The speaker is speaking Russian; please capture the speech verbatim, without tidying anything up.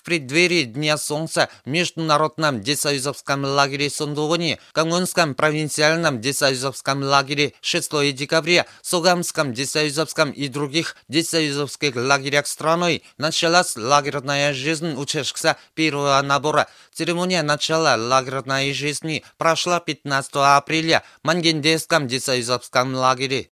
преддверии Дня Солнца в Международном десоюзовском лагере Сундугуни, Кангунском провинциальном десоюзовском лагере шестого декабря, Сугамском десоюзовском и других десоюзовских лагерях страной началась лагерная жизнь учащихся первого набора. Церемония начала лагерной жизни прошла пятнадцатого апреля в Мангендейском десоюзовском лагере.